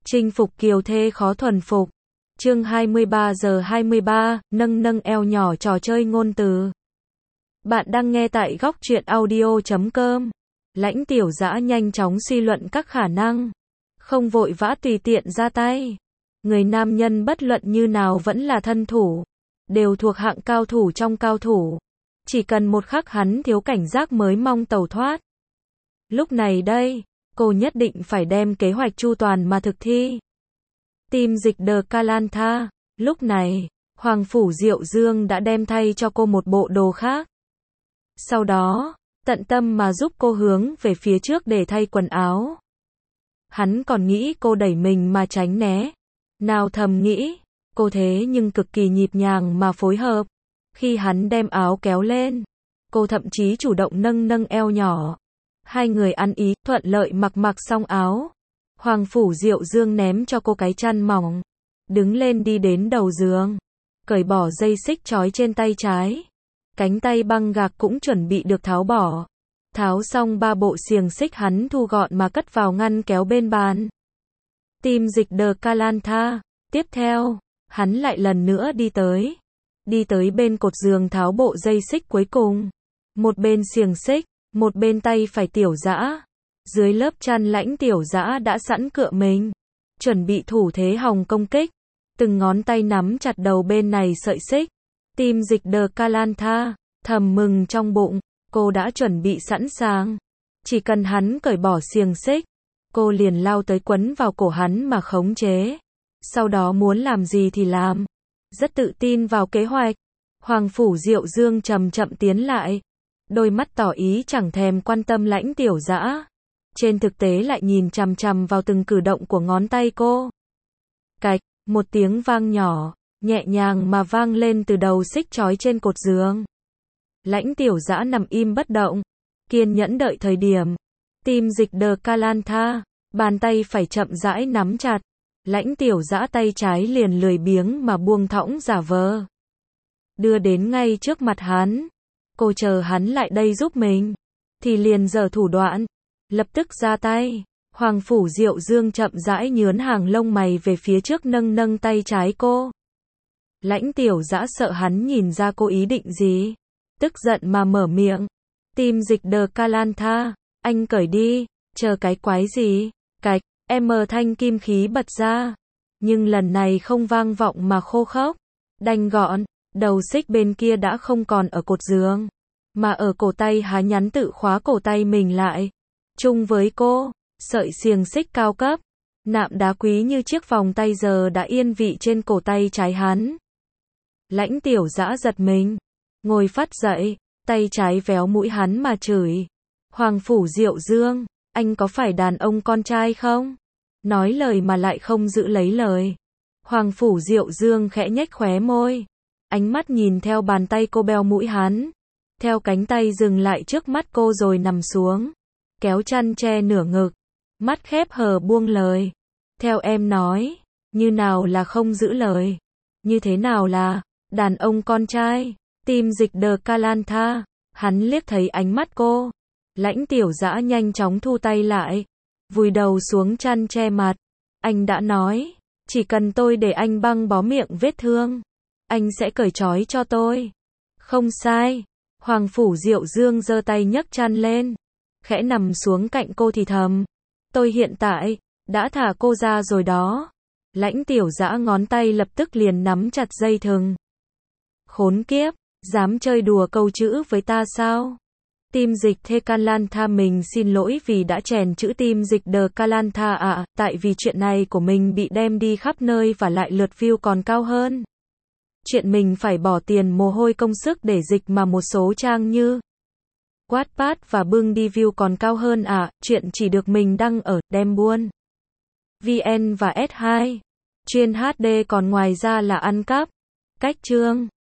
Chinh phục kiều thê khó thuần phục. Chương 23 giờ 23, nâng nâng eo nhỏ trò chơi ngôn từ. Bạn đang nghe tại góc truyện audio.com. Lãnh Tiểu Dã nhanh chóng suy luận các khả năng, không vội vã tùy tiện ra tay. Người nam nhân bất luận như nào vẫn là thân thủ, đều thuộc hạng cao thủ trong cao thủ. Chỉ cần một khắc hắn thiếu cảnh giác mới mong tẩu thoát. Lúc này đây, cô nhất định phải đem kế hoạch chu toàn mà thực thi. Team dịch The Kalantha. Lúc này, Hoàng Phủ Diệu Dương đã đem thay cho cô một bộ đồ khác. Sau đó, tận tâm mà giúp cô hướng về phía trước để thay quần áo. Hắn còn nghĩ cô đẩy mình mà tránh né. Nào thầm nghĩ, cô thế nhưng cực kỳ nhịp nhàng mà phối hợp. Khi hắn đem áo kéo lên, cô thậm chí chủ động nâng nâng eo nhỏ. Hai người ăn ý, thuận lợi mặc xong áo. Hoàng Phủ Diệu Dương ném cho cô cái chăn mỏng. Đứng lên đi đến đầu giường. Cởi bỏ dây xích trói trên tay trái. Cánh tay băng gạc cũng chuẩn bị được tháo bỏ. Tháo xong ba bộ xiềng xích hắn thu gọn mà cất vào ngăn kéo bên bàn. Team dịch The Kalantha. Tiếp theo, hắn lại lần nữa đi tới. Đi tới bên cột giường tháo bộ dây xích cuối cùng. Một bên xiềng xích, một bên tay phải Tiểu Dã. Dưới lớp chăn Lãnh Tiểu Dã đã sẵn cựa mình, chuẩn bị thủ thế hòng công kích. Từng ngón tay nắm chặt đầu bên này sợi xích. Team dịch The Kalantha, thầm mừng trong bụng, cô đã chuẩn bị sẵn sàng. Chỉ cần hắn cởi bỏ xiềng xích, cô liền lao tới quấn vào cổ hắn mà khống chế. Sau đó muốn làm gì thì làm. Rất tự tin vào kế hoạch. Hoàng Phủ Diệu Dương chậm chậm tiến lại. Đôi mắt tỏ ý chẳng thèm quan tâm Lãnh Tiểu Dã. Trên thực tế lại nhìn chằm chằm vào từng cử động của ngón tay cô. Cạch, một tiếng vang nhỏ, nhẹ nhàng mà vang lên từ đầu xích trói trên cột giường. Lãnh Tiểu Dã nằm im bất động, kiên nhẫn đợi thời điểm. Team dịch The Kalantha, bàn tay phải chậm rãi nắm chặt. Lãnh Tiểu Dã tay trái liền lười biếng mà buông thõng giả vờ. Đưa đến ngay trước mặt hắn. Cô chờ hắn lại đây giúp mình. Thì liền giở thủ đoạn. Lập tức ra tay. Hoàng Phủ Diệu Dương chậm rãi nhướn hàng lông mày về phía trước nâng nâng tay trái cô. Lãnh Tiểu Dã sợ hắn nhìn ra cô ý định gì. Tức giận mà mở miệng. Team dịch The Kalantha, anh cởi đi, chờ cái quái gì. Cạch, thanh kim khí bật ra. Nhưng lần này không vang vọng mà khô khốc. Đanh gọn, đầu xích bên kia đã không còn ở cột giường. Mà ở cổ tay há nhắn tự khóa cổ tay mình lại. Chung với cô, sợi xiềng xích cao cấp, nạm đá quý như chiếc vòng tay giờ đã yên vị trên cổ tay trái hắn. Lãnh Tiểu Dã giật mình, ngồi phát dậy, tay trái véo mũi hắn mà chửi. Hoàng Phủ Diệu Dương, anh có phải đàn ông con trai không? Nói lời mà lại không giữ lấy lời. Hoàng Phủ Diệu Dương khẽ nhếch khóe môi. Ánh mắt nhìn theo bàn tay cô beo mũi hắn. Theo cánh tay dừng lại trước mắt cô rồi nằm xuống. Kéo chăn che nửa ngực. Mắt khép hờ buông lời. Theo em nói, như nào là không giữ lời? Như thế nào là đàn ông con trai? Team dịch The Kalantha. Hắn liếc thấy ánh mắt cô. Lãnh Tiểu Dã nhanh chóng thu tay lại. Vùi đầu xuống chăn che mặt. Anh đã nói, chỉ cần tôi để anh băng bó miệng vết thương, anh sẽ cởi trói cho tôi. Không sai. Hoàng Phủ Diệu Dương giơ tay nhấc chăn lên. Khẽ nằm xuống cạnh cô thì thầm. Tôi hiện tại, đã thả cô ra rồi đó. Lãnh Tiểu Dã ngón tay lập tức liền nắm chặt dây thừng. Khốn kiếp, dám chơi đùa câu chữ với ta sao? Team dịch The Kalantha mình xin lỗi vì đã chèn chữ team dịch The Kalantha ạ, tại vì chuyện này của mình bị đem đi khắp nơi và lại lượt view còn cao hơn. Chuyện mình phải bỏ tiền mồ hôi công sức để dịch mà một số trang như Wattpad và bưng đi view còn cao hơn ạ, chuyện chỉ được mình đăng ở đem buôn VN và S2. Chuyên HD còn ngoài ra là ăn cắp. Cách chương